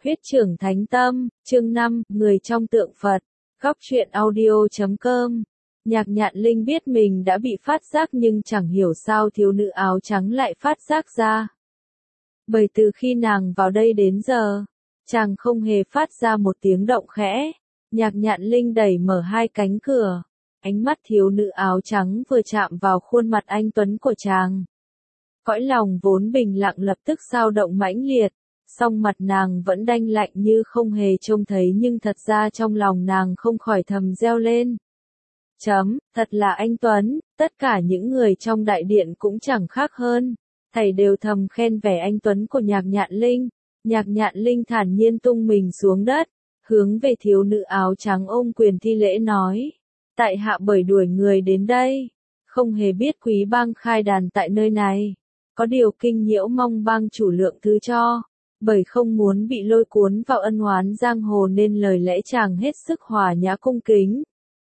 Huyết trưởng Thánh Tâm, chương 5, Người trong tượng Phật, góc truyện audio.com. Nhạc Nhạn Linh biết mình đã bị phát giác nhưng chẳng hiểu sao thiếu nữ áo trắng lại phát giác ra. Bởi từ khi nàng vào đây đến giờ, chàng không hề phát ra một tiếng động khẽ. Nhạc Nhạn Linh đẩy mở hai cánh cửa. Ánh mắt thiếu nữ áo trắng vừa chạm vào khuôn mặt anh tuấn của chàng. Cõi lòng vốn bình lặng lập tức xao động mãnh liệt. Song mặt nàng vẫn đanh lạnh như không hề trông thấy nhưng thật ra trong lòng nàng không khỏi thầm reo lên. Thật là anh Tuấn, tất cả những người trong đại điện cũng chẳng khác hơn. Thầy đều thầm khen vẻ anh Tuấn của Nhạc Nhạn Linh. Nhạc Nhạn Linh thản nhiên tung mình xuống đất, hướng về thiếu nữ áo trắng ôm quyền thi lễ nói. Tại hạ bởi đuổi người đến đây, không hề biết quý bang khai đàn tại nơi này. Có điều kinh nhiễu mong bang chủ lượng thứ cho. Bởi không muốn bị lôi cuốn vào ân oán giang hồ nên lời lẽ chàng hết sức hòa nhã cung kính.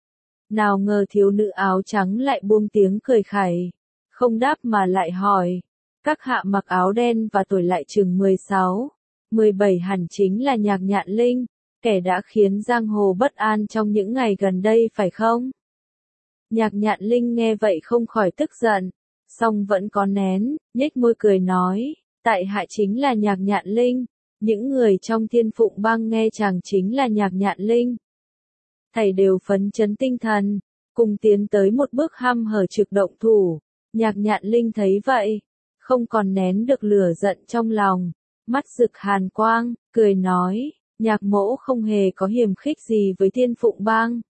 Nào ngờ thiếu nữ áo trắng lại buông tiếng cười khẩy, không đáp mà lại hỏi. Các hạ mặc áo đen và tuổi lại chừng 16, 17 hẳn chính là Nhạc Nhạn Linh, kẻ đã khiến giang hồ bất an trong những ngày gần đây phải không? Nhạc Nhạn Linh nghe vậy không khỏi tức giận, song vẫn có nén, nhếch môi cười nói. Tại hạ chính là Nhạc Nhạn Linh, những người trong Thiên Phụng Bang nghe chàng chính là Nhạc Nhạn Linh. Thầy đều phấn chấn tinh thần, cùng tiến tới một bước hăm hở trực động thủ. Nhạc Nhạn Linh thấy vậy, không còn nén được lửa giận trong lòng, mắt rực hàn quang, cười nói, Nhạc mỗ không hề có hiềm khích gì với Thiên Phụng Bang.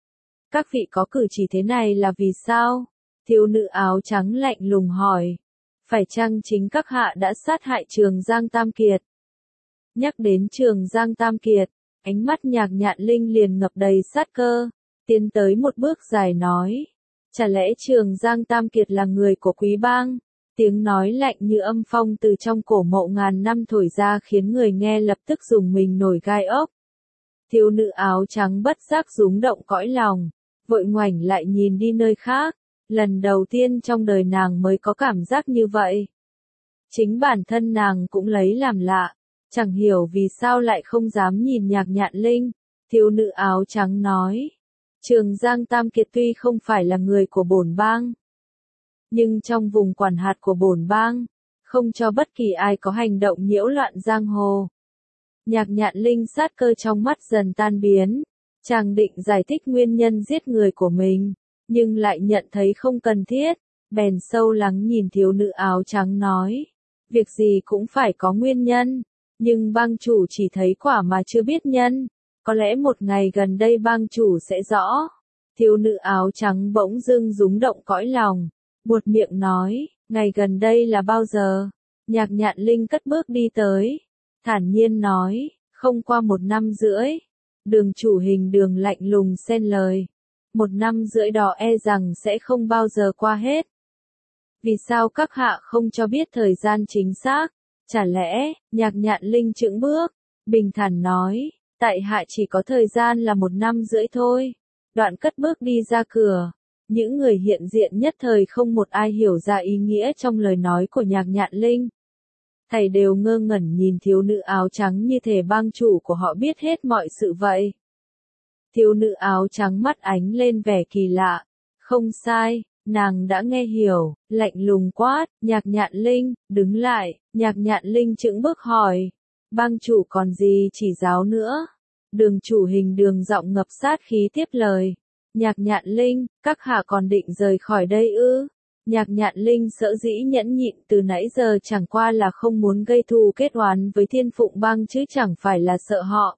Các vị có cử chỉ thế này là vì sao? Thiếu nữ áo trắng lạnh lùng hỏi. Phải chăng chính các hạ đã sát hại Trường Giang Tam Kiệt? Nhắc đến Trường Giang Tam Kiệt, ánh mắt Nhạc Nhạn Linh liền ngập đầy sát cơ, tiến tới một bước dài nói. Chả lẽ Trường Giang Tam Kiệt là người của quý bang? Tiếng nói lạnh như âm phong từ trong cổ mộ ngàn năm thổi ra khiến người nghe lập tức rùng mình nổi gai ốc. Thiếu nữ áo trắng bất giác rúng động cõi lòng, vội ngoảnh lại nhìn đi nơi khác. Lần đầu tiên trong đời nàng mới có cảm giác như vậy. Chính bản thân nàng cũng lấy làm lạ, chẳng hiểu vì sao lại không dám nhìn Nhạc Nhạn Linh. Thiếu nữ áo trắng nói, Trường Giang Tam Kiệt tuy không phải là người của bổn bang, nhưng trong vùng quản hạt của bổn bang, không cho bất kỳ ai có hành động nhiễu loạn giang hồ. Nhạc Nhạn Linh sát cơ trong mắt dần tan biến, chàng định giải thích nguyên nhân giết người của mình. Nhưng lại nhận thấy không cần thiết, bèn sâu lắng nhìn thiếu nữ áo trắng nói. Việc gì cũng phải có nguyên nhân, nhưng bang chủ chỉ thấy quả mà chưa biết nhân. Có lẽ một ngày gần đây bang chủ sẽ rõ. Thiếu nữ áo trắng bỗng dưng rúng động cõi lòng, buột miệng nói, ngày gần đây là bao giờ? Nhạc Nhạn Linh cất bước đi tới, thản nhiên nói, không qua 1 năm rưỡi. Đường chủ Hình Đường lạnh lùng xen lời. 1 năm rưỡi đó e rằng sẽ không bao giờ qua hết. Vì sao các hạ không cho biết thời gian chính xác? Chả lẽ, Nhạc Nhạn Linh chững bước, bình thản nói, tại hạ chỉ có thời gian là 1 năm rưỡi thôi. Đoạn cất bước đi ra cửa. Những người hiện diện nhất thời không một ai hiểu ra ý nghĩa trong lời nói của Nhạc Nhạn Linh. Thầy đều ngơ ngẩn nhìn thiếu nữ áo trắng như thể bang chủ của họ biết hết mọi sự vậy. Thiếu nữ áo trắng mắt ánh lên vẻ kỳ lạ. Không sai, nàng đã nghe hiểu, lạnh lùng quát, Nhạc Nhạn Linh, đứng lại. Nhạc Nhạn Linh chững bước hỏi, bang chủ còn gì chỉ giáo nữa? Đường chủ Hình Đường giọng ngập sát khí tiếp lời, Nhạc Nhạn Linh, các hạ còn định rời khỏi đây ư? Nhạc Nhạn Linh sợ dĩ nhẫn nhịn từ nãy giờ chẳng qua là không muốn gây thù kết oán với Thiên Phụng Bang chứ chẳng phải là sợ họ.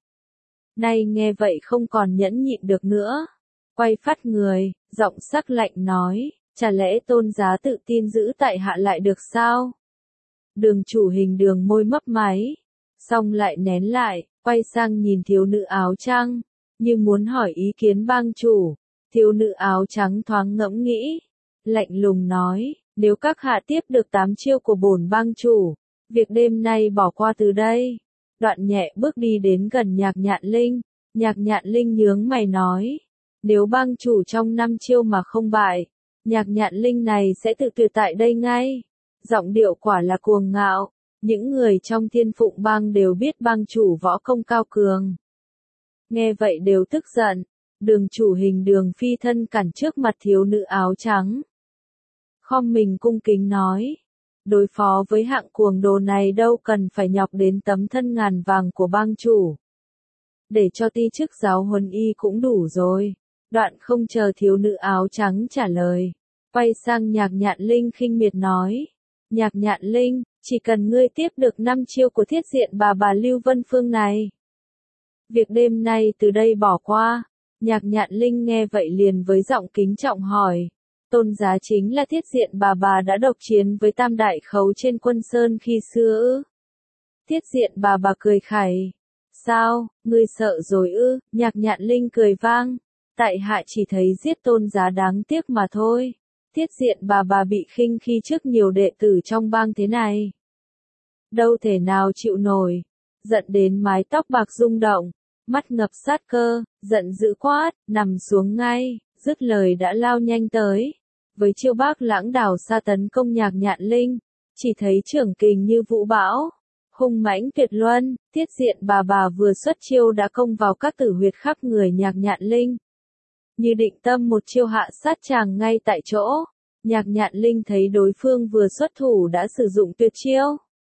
Nay nghe vậy không còn nhẫn nhịn được nữa. Quay phát người, giọng sắc lạnh nói, chả lẽ tôn giá tự tin giữ tại hạ lại được sao? Đường chủ Hình Đường môi mấp máy, xong lại nén lại, quay sang nhìn thiếu nữ áo trắng, như muốn hỏi ý kiến bang chủ. Thiếu nữ áo trắng thoáng ngẫm nghĩ, lạnh lùng nói, nếu các hạ tiếp được 8 chiêu của bổn bang chủ, việc đêm nay bỏ qua từ đây. Đoạn nhẹ bước đi đến gần Nhạc Nhạn Linh. Nhạc Nhạn Linh nhướng mày nói, nếu bang chủ trong 5 chiêu mà không bại, Nhạc Nhạn Linh này sẽ tự tuyệt tại đây ngay. Giọng điệu quả là cuồng ngạo, Những người trong Thiên Phụng bang đều biết bang chủ võ công cao cường. Nghe vậy đều tức giận. Đường chủ hình Đường Phi thân cản trước mặt thiếu nữ áo trắng. Khom mình cung kính nói. Đối phó với hạng cuồng đồ này đâu cần phải nhọc đến tấm thân ngàn vàng của bang chủ. Để cho ti chức giáo huấn y cũng đủ rồi. Đoạn không chờ thiếu nữ áo trắng trả lời. Quay sang Nhạc Nhạn Linh khinh miệt nói. Nhạc Nhạn Linh, chỉ cần ngươi tiếp được 5 chiêu của thiết diện bà Lưu Vân Phương này. Việc đêm nay từ đây bỏ qua. Nhạc Nhạn Linh nghe vậy liền với giọng kính trọng hỏi. Tôn giá chính là thiết diện bà đã độc chiến với Tam Đại Khấu trên Quân Sơn khi xưa ư? Thiết diện bà cười khẩy. Sao, ngươi sợ rồi ư? Nhạc Nhạn Linh cười vang. Tại hạ chỉ thấy giết tôn giá đáng tiếc mà thôi. Thiết diện bà bị khinh khi trước nhiều đệ tử trong bang thế này. Đâu thể nào chịu nổi. Giận đến mái tóc bạc rung động. Mắt ngập sát cơ, giận dữ quát, nằm xuống ngay, dứt lời đã lao nhanh tới. Với chiêu bác lãng đảo xa tấn công Nhạc Nhạn Linh, chỉ thấy trưởng kình như vũ bão, hung mãnh tuyệt luân, thiết diện bà vừa xuất chiêu đã công vào các tử huyệt khắp người Nhạc Nhạn Linh. Như định tâm một chiêu hạ sát chàng ngay tại chỗ, Nhạc Nhạn Linh thấy đối phương vừa xuất thủ đã sử dụng tuyệt chiêu.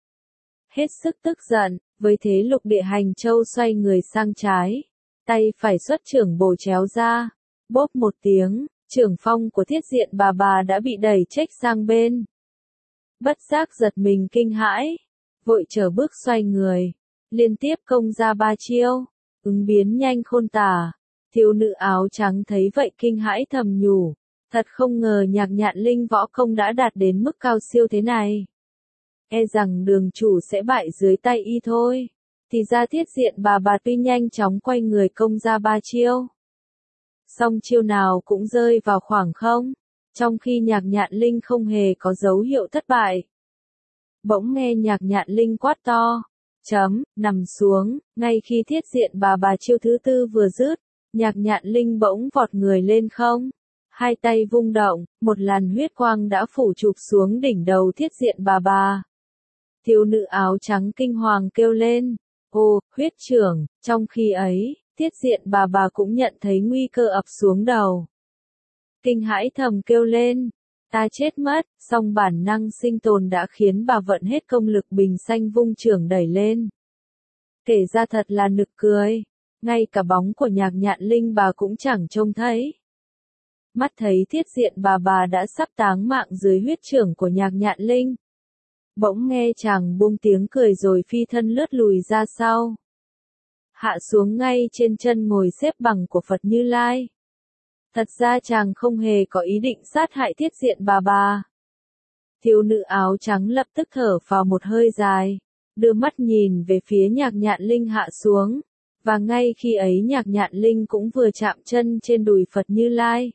Hết sức tức giận, với thế Lục Địa Hành Châu xoay người sang trái, tay phải xuất trưởng bổ chéo ra, bốp một tiếng, trưởng phong của thiết diện bà đã bị đẩy chếch sang bên. Bất giác giật mình kinh hãi, vội trở bước xoay người, liên tiếp công ra 3 chiêu, ứng biến nhanh khôn tả. Thiếu nữ áo trắng thấy vậy kinh hãi thầm nhủ, thật không ngờ Nhạc Nhạn Linh võ công đã đạt đến mức cao siêu thế này. E rằng đường chủ sẽ bại dưới tay y thôi. Thì ra thiết diện bà tuy nhanh chóng quay người công ra 3 chiêu. Song chiêu nào cũng rơi vào khoảng không, trong khi Nhạc Nhạn Linh không hề có dấu hiệu thất bại. Bỗng nghe Nhạc Nhạn Linh quát to, nằm xuống, ngay khi thiết diện bà chiêu thứ 4 vừa dứt, Nhạc Nhạn Linh bỗng vọt người lên không. Hai tay vung động, một làn huyết quang đã phủ chụp xuống đỉnh đầu thiết diện bà. Thiếu nữ áo trắng kinh hoàng kêu lên, ô, huyết trưởng, trong khi ấy, thiết diện bà cũng nhận thấy nguy cơ ập xuống đầu. Kinh hãi thầm kêu lên, ta chết mất, song bản năng sinh tồn đã khiến bà vận hết công lực bình xanh vung trưởng đẩy lên. Kể ra thật là nực cười, ngay cả bóng của Nhạc Nhạn Linh bà cũng chẳng trông thấy. Mắt thấy thiết diện bà đã sắp táng mạng dưới huyết trưởng của Nhạc Nhạn Linh. Bỗng nghe chàng buông tiếng cười rồi phi thân lướt lùi ra sau. Hạ xuống ngay trên chân ngồi xếp bằng của Phật Như Lai. Thật ra chàng không hề có ý định sát hại thiết diện bà. Thiếu nữ áo trắng lập tức thở phào một hơi dài, đưa mắt nhìn về phía Nhạc Nhạn Linh hạ xuống. Và ngay khi ấy Nhạc Nhạn Linh cũng vừa chạm chân trên đùi Phật Như Lai.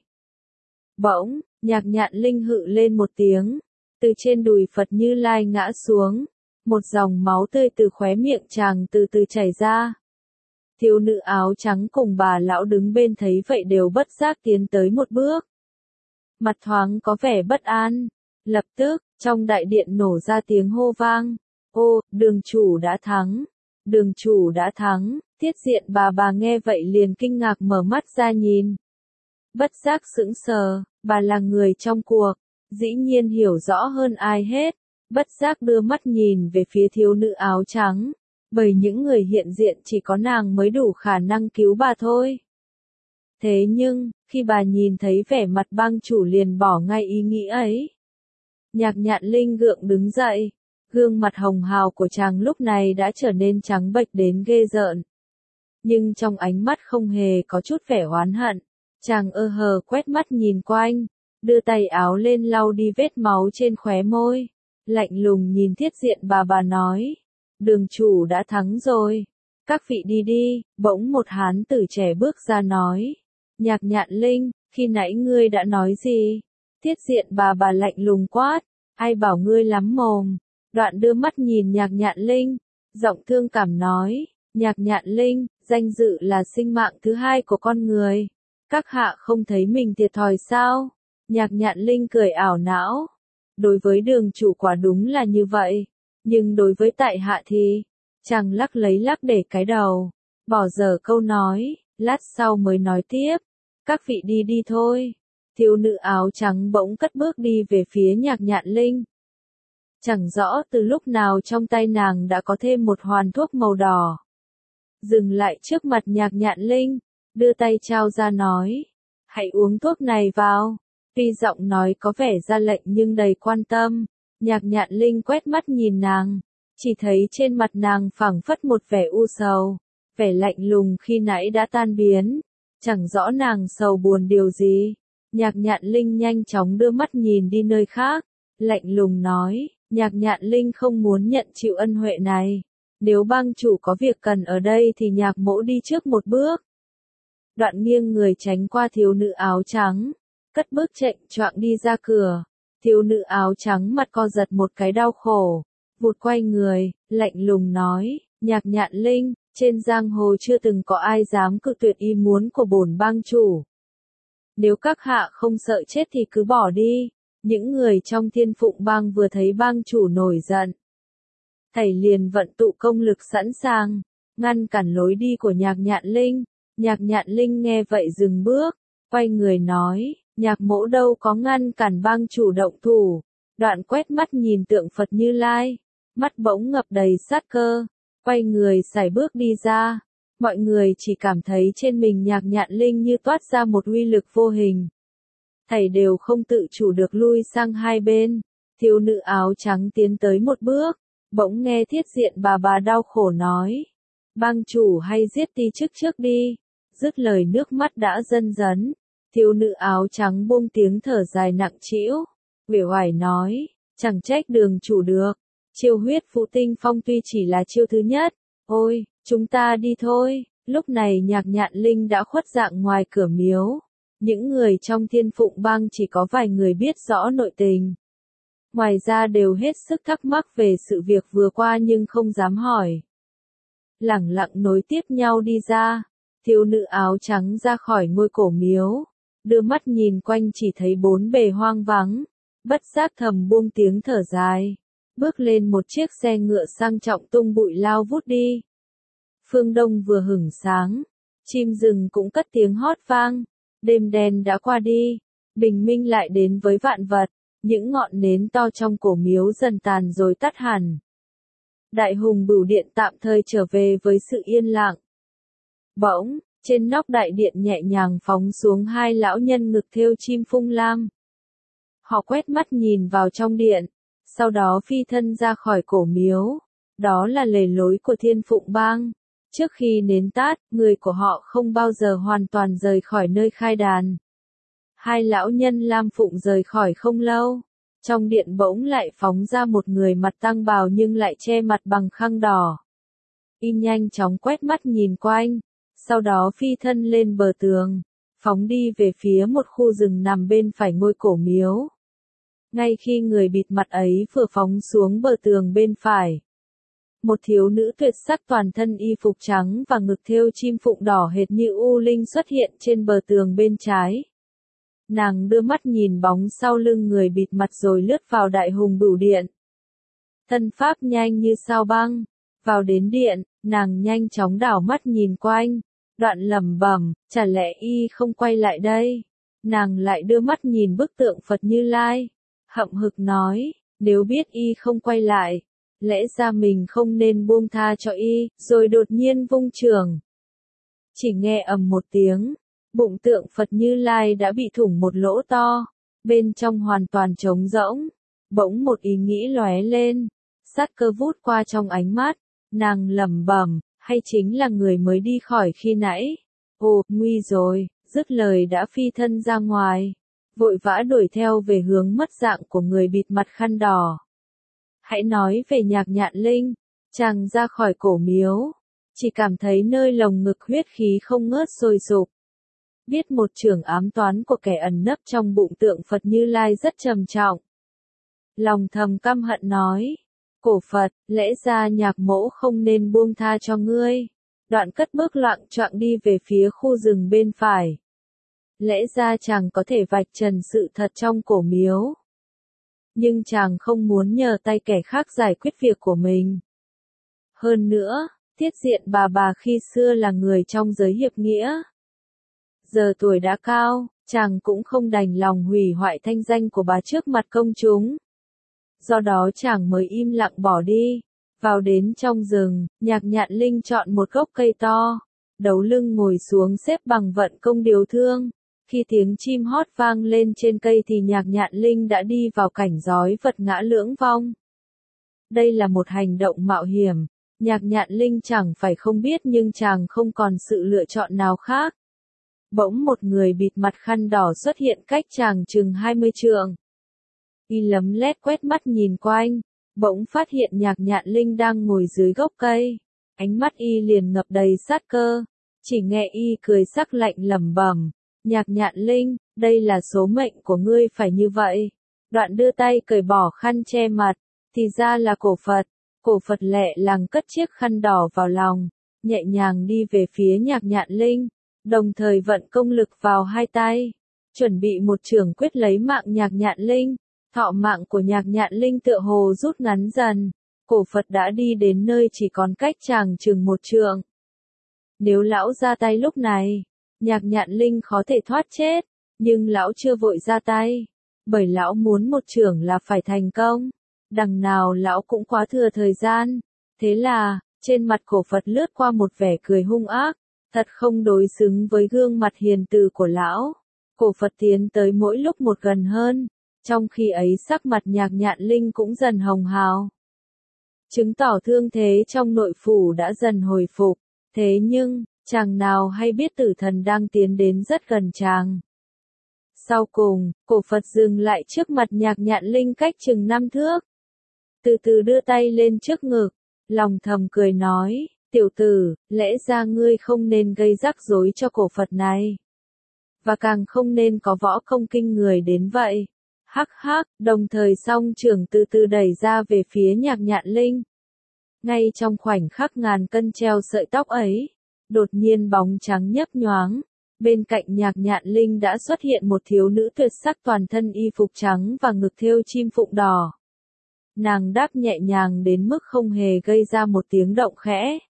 Bỗng, Nhạc Nhạn Linh hự lên một tiếng. Từ trên đùi Phật Như Lai ngã xuống, một dòng máu tươi từ khóe miệng chàng từ từ chảy ra. Thiếu nữ áo trắng cùng bà lão đứng bên thấy vậy đều bất giác tiến tới một bước. Mặt thoáng có vẻ bất an. Lập tức, trong đại điện nổ ra tiếng hô vang. Ô, đường chủ đã thắng. Đường chủ đã thắng. Thiết diện bà nghe vậy liền kinh ngạc mở mắt ra nhìn. Bất giác sững sờ, bà là người trong cuộc. Dĩ nhiên hiểu rõ hơn ai hết, bất giác đưa mắt nhìn về phía thiếu nữ áo trắng, bởi những người hiện diện chỉ có nàng mới đủ khả năng cứu bà thôi. Thế nhưng, khi bà nhìn thấy vẻ mặt bang chủ liền bỏ ngay ý nghĩ ấy. Nhạc Nhạn Linh gượng đứng dậy, gương mặt hồng hào của chàng lúc này đã trở nên trắng bệch đến ghê rợn. Nhưng trong ánh mắt không hề có chút vẻ oán hận, chàng ơ hờ quét mắt nhìn quanh. Đưa tay áo lên lau đi vết máu trên khóe môi, lạnh lùng nhìn thiết diện bà nói, đường chủ đã thắng rồi, các vị đi đi. Bỗng một hán tử trẻ bước ra nói, Nhạc Nhạn Linh, khi nãy ngươi đã nói gì? Thiết diện bà lạnh lùng quát, ai bảo ngươi lắm mồm. Đoạn đưa mắt nhìn Nhạc Nhạn Linh, giọng thương cảm nói, Nhạc Nhạn Linh, danh dự là sinh mạng thứ hai của con người, các hạ không thấy mình thiệt thòi sao? Nhạc Nhạn Linh cười ảo não. Đối với đường chủ quả đúng là như vậy. Nhưng đối với tại hạ thì, chàng lắc lấy lắc để cái đầu, bỏ dở câu nói, lát sau mới nói tiếp, các vị đi đi thôi. Thiếu nữ áo trắng bỗng cất bước đi về phía Nhạc Nhạn Linh. Chẳng rõ từ lúc nào trong tay nàng đã có thêm một hoàn thuốc màu đỏ. Dừng lại trước mặt Nhạc Nhạn Linh, đưa tay trao ra nói, hãy uống thuốc này vào. Tuy giọng nói có vẻ ra lệnh nhưng đầy quan tâm, Nhạc Nhạn Linh quét mắt nhìn nàng, chỉ thấy trên mặt nàng phảng phất một vẻ u sầu, vẻ lạnh lùng khi nãy đã tan biến, chẳng rõ nàng sầu buồn điều gì. Nhạc Nhạn Linh nhanh chóng đưa mắt nhìn đi nơi khác, lạnh lùng nói, Nhạc Nhạn Linh không muốn nhận chịu ân huệ này. Nếu bang chủ có việc cần ở đây thì Nhạc mỗ đi trước một bước. Đoạn nghiêng người tránh qua thiếu nữ áo trắng, cất bước chệch choạng đi ra cửa. Thiếu nữ áo trắng mặt co giật một cái đau khổ, vụt quay người, lạnh lùng nói, Nhạc Nhạn Linh, trên giang hồ chưa từng có ai dám cự tuyệt ý muốn của bổn bang chủ. Nếu các hạ không sợ chết thì cứ bỏ đi. Những người trong Thiên Phụng bang vừa thấy bang chủ nổi giận, thầy liền vận tụ công lực sẵn sàng, ngăn cản lối đi của Nhạc Nhạn Linh. Nhạc Nhạn Linh nghe vậy dừng bước, quay người nói, Nhạc mỗ đâu có ngăn cản bang chủ động thủ. Đoạn quét mắt nhìn tượng Phật Như Lai, mắt bỗng ngập đầy sát cơ, quay người sải bước đi ra. Mọi người chỉ cảm thấy trên mình Nhạc Nhạn Linh như toát ra một uy lực vô hình. Thầy đều không tự chủ được lui sang hai bên. Thiếu nữ áo trắng tiến tới một bước, bỗng nghe Thiết Diện bà đau khổ nói, bang chủ hay giết ti chức trước đi. Dứt lời nước mắt đã dâng dấn. Thiếu nữ áo trắng buông tiếng thở dài nặng trĩu, uể oải nói, chẳng trách đường chủ được. Chiêu huyết phụ tinh phong tuy chỉ là chiêu thứ nhất. Ôi, chúng ta đi thôi. Lúc này Nhạc Nhạn Linh đã khuất dạng ngoài cửa miếu. Những người trong Thiên Phụng bang chỉ có vài người biết rõ nội tình. Ngoài ra đều hết sức thắc mắc về sự việc vừa qua nhưng không dám hỏi. Lẳng lặng nối tiếp nhau đi ra. Thiếu nữ áo trắng ra khỏi ngôi cổ miếu, đưa mắt nhìn quanh chỉ thấy bốn bề hoang vắng, bất giác thầm buông tiếng thở dài, bước lên một chiếc xe ngựa sang trọng tung bụi lao vút đi. Phương Đông vừa hửng sáng, chim rừng cũng cất tiếng hót vang, đêm đen đã qua đi, bình minh lại đến với vạn vật, những ngọn nến to trong cổ miếu dần tàn rồi tắt hẳn. Đại Hùng Bửu Điện tạm thời trở về với sự yên lặng. Bỗng, trên nóc đại điện nhẹ nhàng phóng xuống hai lão nhân ngực thêu chim phung lam. Họ quét mắt nhìn vào trong điện, sau đó phi thân ra khỏi cổ miếu. Đó là lề lối của Thiên Phụng bang. Trước khi nến tắt, người của họ không bao giờ hoàn toàn rời khỏi nơi khai đàn. Hai lão nhân lam phụng rời khỏi không lâu. Trong điện bỗng lại phóng ra một người mặt tăng bào nhưng lại che mặt bằng khăn đỏ. Y nhanh chóng quét mắt nhìn quanh, sau đó phi thân lên bờ tường, phóng đi về phía một khu rừng nằm bên phải ngôi cổ miếu. Ngay khi người bịt mặt ấy vừa phóng xuống bờ tường bên phải, một thiếu nữ tuyệt sắc toàn thân y phục trắng và ngực thêu chim phụng đỏ hệt như u linh xuất hiện trên bờ tường bên trái. Nàng đưa mắt nhìn bóng sau lưng người bịt mặt rồi lướt vào Đại Hùng Bửu Điện. Thân pháp nhanh như sao băng, vào đến điện, nàng nhanh chóng đảo mắt nhìn quanh, đoạn lẩm bẩm, chả lẽ y không quay lại đây? Nàng lại đưa mắt nhìn bức tượng Phật Như Lai, hậm hực nói, nếu biết y không quay lại, lẽ ra mình không nên buông tha cho y, rồi đột nhiên vung chưởng. Chỉ nghe ầm một tiếng, bụng tượng Phật Như Lai đã bị thủng một lỗ to, bên trong hoàn toàn trống rỗng. Bỗng một ý nghĩ lóe lên, sát cơ vút qua trong ánh mắt, nàng lẩm bẩm, hay chính là người mới đi khỏi khi nãy? Ồ, nguy rồi, dứt lời đã phi thân ra ngoài, vội vã đuổi theo về hướng mất dạng của người bịt mặt khăn đỏ. Hãy nói về Nhạc Nhạn Linh, chàng ra khỏi cổ miếu, chỉ cảm thấy nơi lồng ngực huyết khí không ngớt sôi sục. Biết một chưởng ám toán của kẻ ẩn nấp trong bụng tượng Phật Như Lai rất trầm trọng. Lòng thầm căm hận nói, cổ Phật, lẽ ra Nhạc mỗ không nên buông tha cho ngươi. Đoạn cất bước loạng choạng đi về phía khu rừng bên phải. Lẽ ra chàng có thể vạch trần sự thật trong cổ miếu. nhưng chàng không muốn nhờ tay kẻ khác giải quyết việc của mình. Hơn nữa, Tiết Diện bà khi xưa là người trong giới hiệp nghĩa. Giờ tuổi đã cao, chàng cũng không đành lòng hủy hoại thanh danh của bà trước mặt công chúng. Do đó chàng mới im lặng bỏ đi. Vào đến trong rừng, Nhạc Nhạn Linh chọn một gốc cây to, đấu lưng ngồi xuống xếp bằng vận công điều thương. Khi tiếng chim hót vang lên trên cây thì Nhạc Nhạn Linh đã đi vào cảnh rối vật ngã lưỡng vong. Đây là một hành động mạo hiểm, Nhạc Nhạn Linh chẳng phải không biết nhưng chàng không còn sự lựa chọn nào khác. Bỗng một người bịt mặt khăn đỏ xuất hiện cách chàng chừng 20 trượng. Y lấm lét quét mắt nhìn quanh, bỗng phát hiện Nhạc Nhạn Linh đang ngồi dưới gốc cây. Ánh mắt y liền ngập đầy sát cơ, chỉ nghe y cười sắc lạnh lẩm bẩm, Nhạc Nhạn Linh, đây là số mệnh của ngươi phải như vậy. Đoạn đưa tay cởi bỏ khăn che mặt, thì ra là cổ Phật. Cổ Phật lẹ làng cất chiếc khăn đỏ vào lòng, nhẹ nhàng đi về phía Nhạc Nhạn Linh, đồng thời vận công lực vào hai tay, chuẩn bị một chưởng quyết lấy mạng Nhạc Nhạn Linh. Thọ mạng của Nhạc Nhạn Linh tựa hồ rút ngắn dần, cổ Phật đã đi đến nơi chỉ còn cách chàng chừng một trượng. Nếu lão ra tay lúc này, Nhạc Nhạn Linh khó thể thoát chết, nhưng lão chưa vội ra tay, bởi lão muốn một chưởng là phải thành công. Đằng nào lão cũng quá thừa thời gian, thế là, trên mặt cổ Phật lướt qua một vẻ cười hung ác, thật không đối xứng với gương mặt hiền từ của lão. Cổ Phật tiến tới mỗi lúc một gần hơn, trong khi ấy sắc mặt Nhạc Nhạn Linh cũng dần hồng hào. Chứng tỏ thương thế trong nội phủ đã dần hồi phục, thế nhưng, chàng nào hay biết tử thần đang tiến đến rất gần chàng. Sau cùng, cổ Phật dừng lại trước mặt Nhạc Nhạn Linh cách chừng 5 thước. Từ từ đưa tay lên trước ngực, lòng thầm cười nói, tiểu tử, lẽ ra ngươi không nên gây rắc rối cho cổ Phật này. Và càng không nên có võ công kinh người đến vậy. Hắc hắc, đồng thời song trưởng từ từ đẩy ra về phía Nhạc Nhạn Linh. Ngay trong khoảnh khắc ngàn cân treo sợi tóc ấy, đột nhiên bóng trắng nhấp nhoáng. Bên cạnh Nhạc Nhạn Linh đã xuất hiện một thiếu nữ tuyệt sắc toàn thân y phục trắng và ngực thêu chim phụng đỏ. Nàng đáp nhẹ nhàng đến mức không hề gây ra một tiếng động khẽ.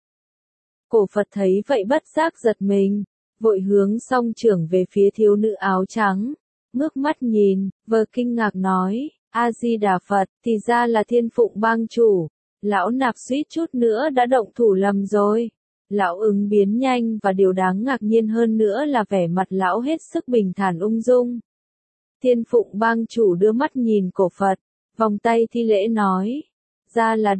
Cổ Phật thấy vậy bất giác giật mình, vội hướng song trưởng về phía thiếu nữ áo trắng, ngước mắt nhìn, vờ kinh ngạc nói, A-di-đà Phật, thì ra là Thiên Phụng Bang chủ. Lão nạp suýt chút nữa đã động thủ lầm rồi. Lão ứng biến nhanh và điều đáng ngạc nhiên hơn nữa là vẻ mặt lão hết sức bình thản ung dung. Thiên Phụng Bang chủ đưa mắt nhìn cổ Phật, vòng tay thi lễ nói, ra là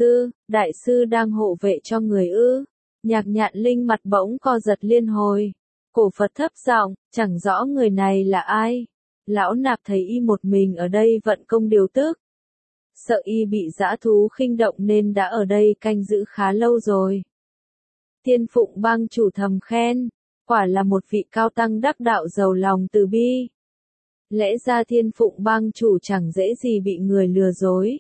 đại sư đang hộ vệ cho người ư. Nhạc Nhạn Linh mặt bỗng co giật liên hồi. Cổ Phật thấp giọng, chẳng rõ người này là ai. Lão nạp thấy y một mình ở đây vận công điều tức. Sợ y bị dã thú khinh động nên đã ở đây canh giữ khá lâu rồi. Thiên Phụng Bang chủ thầm khen, quả là một vị cao tăng đắc đạo giàu lòng từ bi. Lẽ ra Thiên Phụng Bang chủ chẳng dễ gì bị người lừa dối.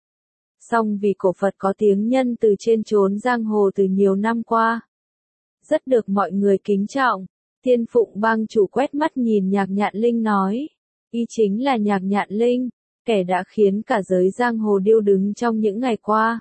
Song vì cổ Phật có tiếng nhân từ trên chốn giang hồ từ nhiều năm qua, rất được mọi người kính trọng. Thiên Phụng Bang chủ quét mắt nhìn Nhạc Nhạn Linh nói, y chính là Nhạc Nhạn Linh, kẻ đã khiến cả giới giang hồ điêu đứng trong những ngày qua.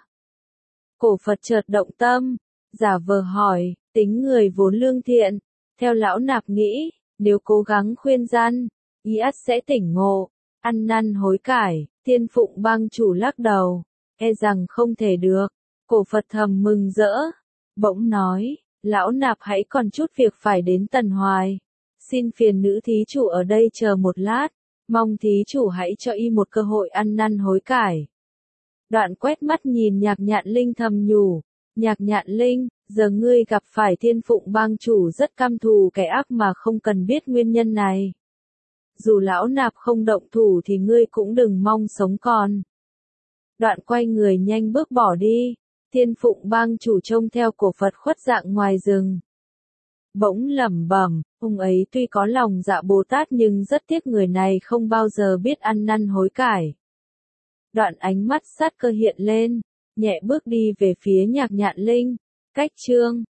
Cổ Phật chợt động tâm, giả vờ hỏi, tính người vốn lương thiện, theo lão nạp nghĩ, nếu cố gắng khuyên gian, y ắt sẽ tỉnh ngộ, ăn năn hối cải. Thiên Phụng Bang chủ lắc đầu, e rằng không thể được. Cổ Phật thầm mừng rỡ, bỗng nói, lão nạp hãy còn chút việc phải đến Tần Hoài. Xin phiền nữ thí chủ ở đây chờ một lát, mong thí chủ hãy cho y một cơ hội ăn năn hối cải. Đoạn quét mắt nhìn Nhạc Nhạn Linh thầm nhủ, Nhạc Nhạn Linh, giờ ngươi gặp phải Thiên Phụng Bang chủ rất căm thù kẻ ác mà không cần biết nguyên nhân này. Dù lão nạp không động thủ thì ngươi cũng đừng mong sống còn. Đoạn quay người nhanh bước bỏ đi. Thiên Phụng Bang chủ trông theo cổ Phật khuất dạng ngoài rừng. Bỗng lẩm bẩm, ông ấy tuy có lòng dạ Bồ Tát nhưng rất tiếc người này không bao giờ biết ăn năn hối cải. Đoạn ánh mắt sát cơ hiện lên, nhẹ bước đi về phía Nhạc Nhạn Linh. Cách chương